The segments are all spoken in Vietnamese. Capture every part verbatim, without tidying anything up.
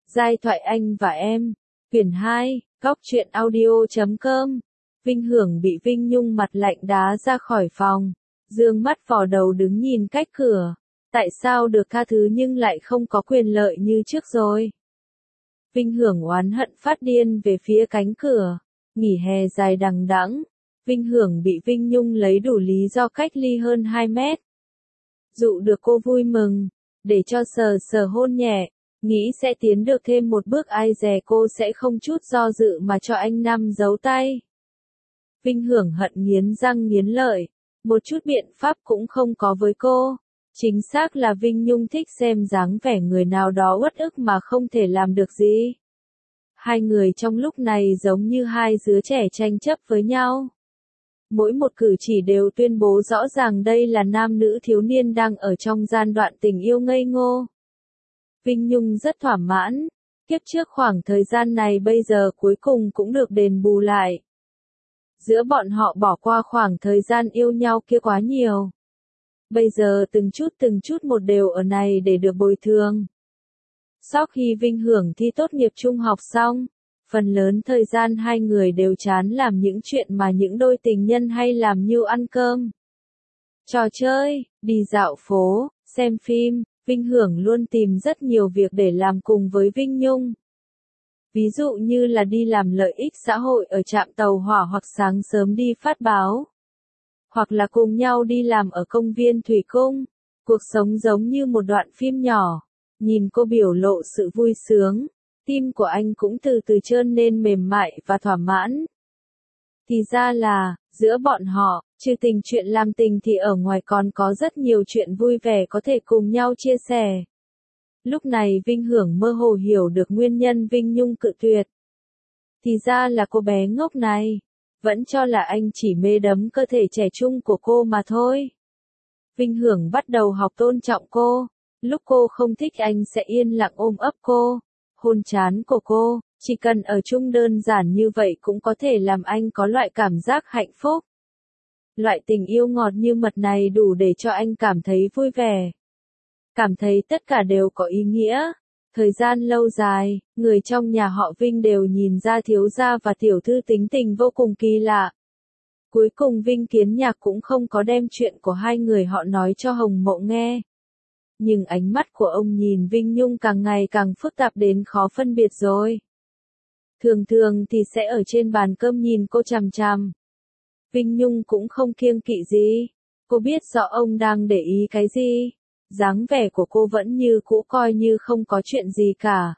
Giai thoại anh và em. Quyển hai, góc truyện audio chấm com. Vinh Hưởng bị Vinh Nhung mặt lạnh đá ra khỏi phòng. Dương mắt vò đầu đứng nhìn cách cửa. Tại sao được tha thứ nhưng lại không có quyền lợi như trước rồi? Vinh Hưởng oán hận phát điên về phía cánh cửa. Nghỉ hè dài đằng đẵng. Vinh Hưởng bị Vinh Nhung lấy đủ lý do cách ly hơn hai mét. Dụ được cô vui mừng. Để cho sờ sờ hôn nhẹ. Nghĩ sẽ tiến được thêm một bước, ai dè cô sẽ không chút do dự mà cho anh Năm giấu tay. Vinh Hưởng hận nghiến răng nghiến lợi. Một chút biện pháp cũng không có với cô. Chính xác là Vinh Nhung thích xem dáng vẻ người nào đó uất ức mà không thể làm được gì. Hai người trong lúc này giống như hai đứa trẻ tranh chấp với nhau. Mỗi một cử chỉ đều tuyên bố rõ ràng đây là nam nữ thiếu niên đang ở trong giai đoạn tình yêu ngây ngô. Vinh Nhung rất thỏa mãn. Kiếp trước khoảng thời gian này bây giờ cuối cùng cũng được đền bù lại. Giữa bọn họ bỏ qua khoảng thời gian yêu nhau kia quá nhiều. Bây giờ từng chút từng chút một đều ở này để được bồi thường. Sau khi Vinh Hưởng thi tốt nghiệp trung học xong, phần lớn thời gian hai người đều chán làm những chuyện mà những đôi tình nhân hay làm như ăn cơm, trò chơi, đi dạo phố, xem phim. Vinh Hưởng luôn tìm rất nhiều việc để làm cùng với Vinh Nhung. Ví dụ như là đi làm lợi ích xã hội ở trạm tàu hỏa hoặc sáng sớm đi phát báo. Hoặc là cùng nhau đi làm ở công viên Thủy Cung. Cuộc sống giống như một đoạn phim nhỏ. Nhìn cô biểu lộ sự vui sướng, tim của anh cũng từ từ trơn nên mềm mại và thỏa mãn. Thì ra là, giữa bọn họ, trừ tình chuyện làm tình thì ở ngoài còn có rất nhiều chuyện vui vẻ có thể cùng nhau chia sẻ. Lúc này Vinh Hưởng mơ hồ hiểu được nguyên nhân Vinh Nhung cự tuyệt. Thì ra là cô bé ngốc này, vẫn cho là anh chỉ mê đắm cơ thể trẻ trung của cô mà thôi. Vinh Hưởng bắt đầu học tôn trọng cô. Lúc cô không thích anh sẽ yên lặng ôm ấp cô, hôn trán của cô. Chỉ cần ở chung đơn giản như vậy cũng có thể làm anh có loại cảm giác hạnh phúc. Loại tình yêu ngọt như mật này đủ để cho anh cảm thấy vui vẻ. Cảm thấy tất cả đều có ý nghĩa. Thời gian lâu dài, người trong nhà họ Vinh đều nhìn ra thiếu gia và tiểu thư tính tình vô cùng kỳ lạ. Cuối cùng Vinh Kiến Nhạc cũng không có đem chuyện của hai người họ nói cho Hồng Mộ nghe. Nhưng ánh mắt của ông nhìn Vinh Nhung càng ngày càng phức tạp đến khó phân biệt rồi. Thường thường thì sẽ ở trên bàn cơm nhìn cô chằm chằm. Vinh Nhung cũng không kiêng kỵ gì. Cô biết rõ ông đang để ý cái gì. Dáng vẻ của cô vẫn như cũ, coi như không có chuyện gì cả.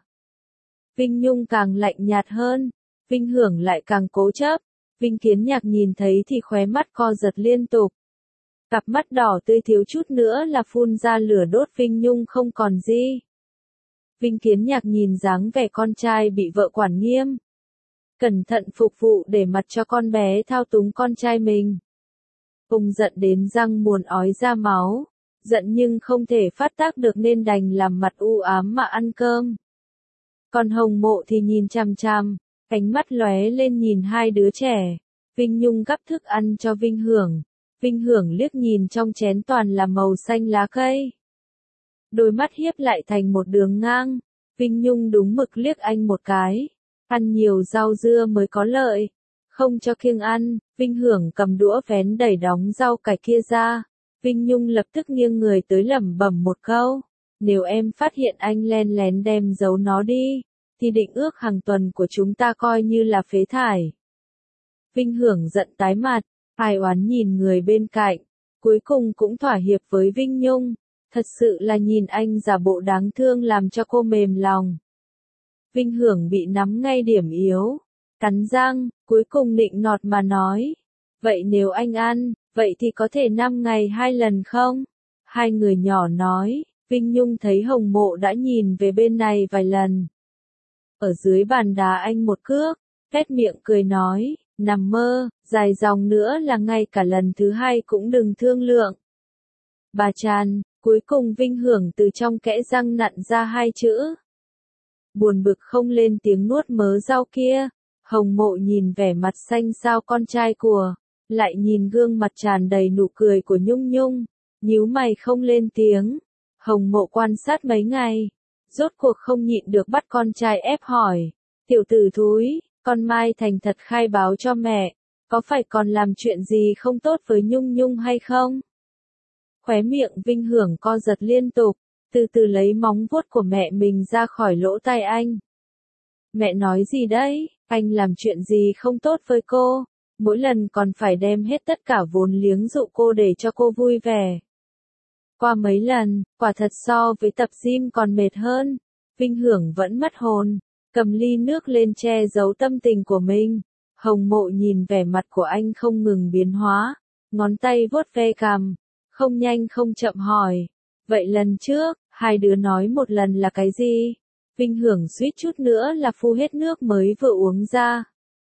Vinh Nhung càng lạnh nhạt hơn. Vinh Hưởng lại càng cố chấp. Vinh Kiến Nhạc nhìn thấy thì khóe mắt co giật liên tục. Cặp mắt đỏ tươi thiếu chút nữa là phun ra lửa đốt Vinh Nhung không còn gì. Vinh Kiến Nhạc nhìn dáng vẻ con trai bị vợ quản nghiêm. Cẩn thận phục vụ để mặc cho con bé thao túng con trai mình. Ông giận đến răng muốn ói ra máu. Giận nhưng không thể phát tác được nên đành làm mặt u ám mà ăn cơm. Còn Hồng Mộ thì nhìn chằm chằm, ánh mắt lóe lên nhìn hai đứa trẻ. Vinh Nhung gắp thức ăn cho Vinh Hưởng. Vinh Hưởng liếc nhìn trong chén toàn là màu xanh lá cây. Đôi mắt hiếp lại thành một đường ngang. Vinh Nhung đúng mực liếc anh một cái. Ăn nhiều rau dưa mới có lợi. Không cho kiêng ăn. Vinh Hưởng cầm đũa vén đẩy đóng rau cải kia ra. Vinh Nhung lập tức nghiêng người tới lẩm bẩm một câu. Nếu em phát hiện anh len lén đem giấu nó đi, thì định ước hàng tuần của chúng ta coi như là phế thải. Vinh Hưởng giận tái mặt. Ai oán nhìn người bên cạnh, cuối cùng cũng thỏa hiệp với Vinh Nhung. Thật sự là nhìn anh giả bộ đáng thương làm cho cô mềm lòng. Vinh Hưởng bị nắm ngay điểm yếu, cắn răng, cuối cùng nịnh nọt mà nói. Vậy nếu anh ăn, vậy thì có thể năm ngày hai lần không? Hai người nhỏ nói. Vinh Nhung thấy Hồng Mộ đã nhìn về bên này vài lần. Ở dưới bàn đá anh một cước, phét miệng cười nói. Nằm mơ, dài dòng nữa là ngay cả lần thứ hai cũng đừng thương lượng. Bà Tràn, cuối cùng Vinh Hưởng từ trong kẽ răng nặn ra hai chữ. Buồn bực không lên tiếng nuốt mớ rau kia. Hồng Mộ nhìn vẻ mặt xanh xao con trai của, lại nhìn gương mặt tràn đầy nụ cười của Nhung Nhung, nhíu mày không lên tiếng. Hồng Mộ quan sát mấy ngày, rốt cuộc không nhịn được bắt con trai ép hỏi. Tiểu tử thúi, con Mai thành thật khai báo cho mẹ, có phải còn làm chuyện gì không tốt với Nhung Nhung hay không? Khóe miệng Vinh Hưởng co giật liên tục, từ từ lấy móng vuốt của mẹ mình ra khỏi lỗ tai anh. Mẹ nói gì đấy, anh làm chuyện gì không tốt với cô, mỗi lần còn phải đem hết tất cả vốn liếng dụ cô để cho cô vui vẻ. Qua mấy lần, quả thật so với tập gym còn mệt hơn, Vinh Hưởng vẫn mất hồn, cầm ly nước lên che giấu tâm tình của mình. Hồng Mộ nhìn vẻ mặt của anh không ngừng biến hóa, ngón tay vuốt ve cằm, không nhanh không chậm hỏi. Vậy lần trước, hai đứa nói một lần là cái gì? Vinh Hưởng suýt chút nữa là phu hết nước mới vừa uống ra.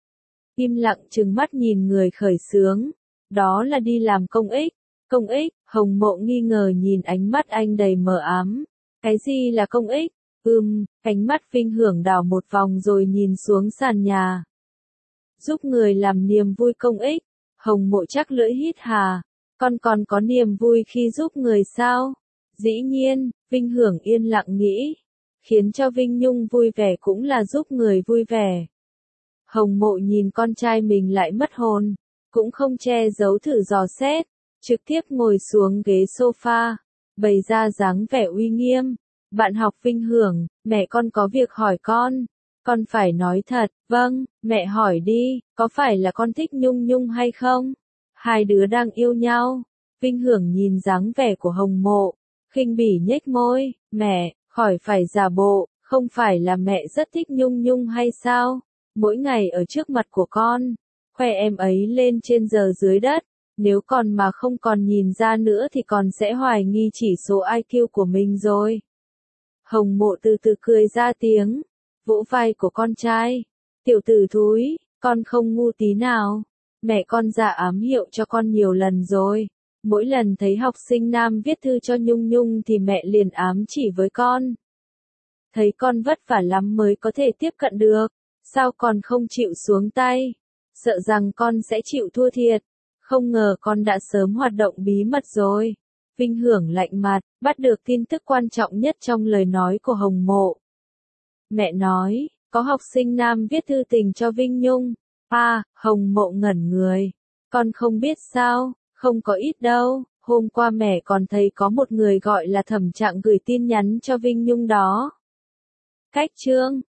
Im lặng trừng mắt nhìn người khởi xướng, đó là đi làm công ích. Công ích, Hồng Mộ nghi ngờ nhìn ánh mắt anh đầy mờ ám. Cái gì là công ích? Ừm, ánh mắt Vinh Hưởng đảo một vòng rồi nhìn xuống sàn nhà. Giúp người làm niềm vui công ích. Hồng Mộ chắc lưỡi hít hà. Con còn có niềm vui khi giúp người sao? Dĩ nhiên, Vinh Hưởng yên lặng nghĩ. Khiến cho Vinh Nhung vui vẻ cũng là giúp người vui vẻ. Hồng Mộ nhìn con trai mình lại mất hồn, cũng không che giấu thử dò xét, trực tiếp ngồi xuống ghế sofa, bày ra dáng vẻ uy nghiêm. Bạn học Vinh Hưởng, mẹ con có việc hỏi con. Con phải nói thật, vâng, mẹ hỏi đi, có phải là con thích Nhung Nhung hay không? Hai đứa đang yêu nhau. Vinh Hưởng nhìn dáng vẻ của Hồng Mộ, khinh bỉ nhếch môi, mẹ, khỏi phải giả bộ, không phải là mẹ rất thích Nhung Nhung hay sao? Mỗi ngày ở trước mặt của con, khoe em ấy lên trên giờ dưới đất, nếu còn mà không còn nhìn ra nữa thì con sẽ hoài nghi chỉ số i kiu của mình rồi. Hồng Mộ từ từ cười ra tiếng, vỗ vai của con trai. Tiểu tử thúi, con không ngu tí nào. Mẹ con dạ ám hiệu cho con nhiều lần rồi. Mỗi lần thấy học sinh nam viết thư cho Nhung Nhung thì mẹ liền ám chỉ với con. Thấy con vất vả lắm mới có thể tiếp cận được, sao còn không chịu xuống tay? Sợ rằng con sẽ chịu thua thiệt. Không ngờ con đã sớm hoạt động bí mật rồi. Vinh Hưởng lạnh mặt, bắt được tin tức quan trọng nhất trong lời nói của Hồng Mộ. Mẹ nói, có học sinh nam viết thư tình cho Vinh Nhung. À, Hồng Mộ ngẩn người. Con không biết sao, không có ít đâu. Hôm qua mẹ còn thấy có một người gọi là Thẩm Trạng gửi tin nhắn cho Vinh Nhung đó. Cách chương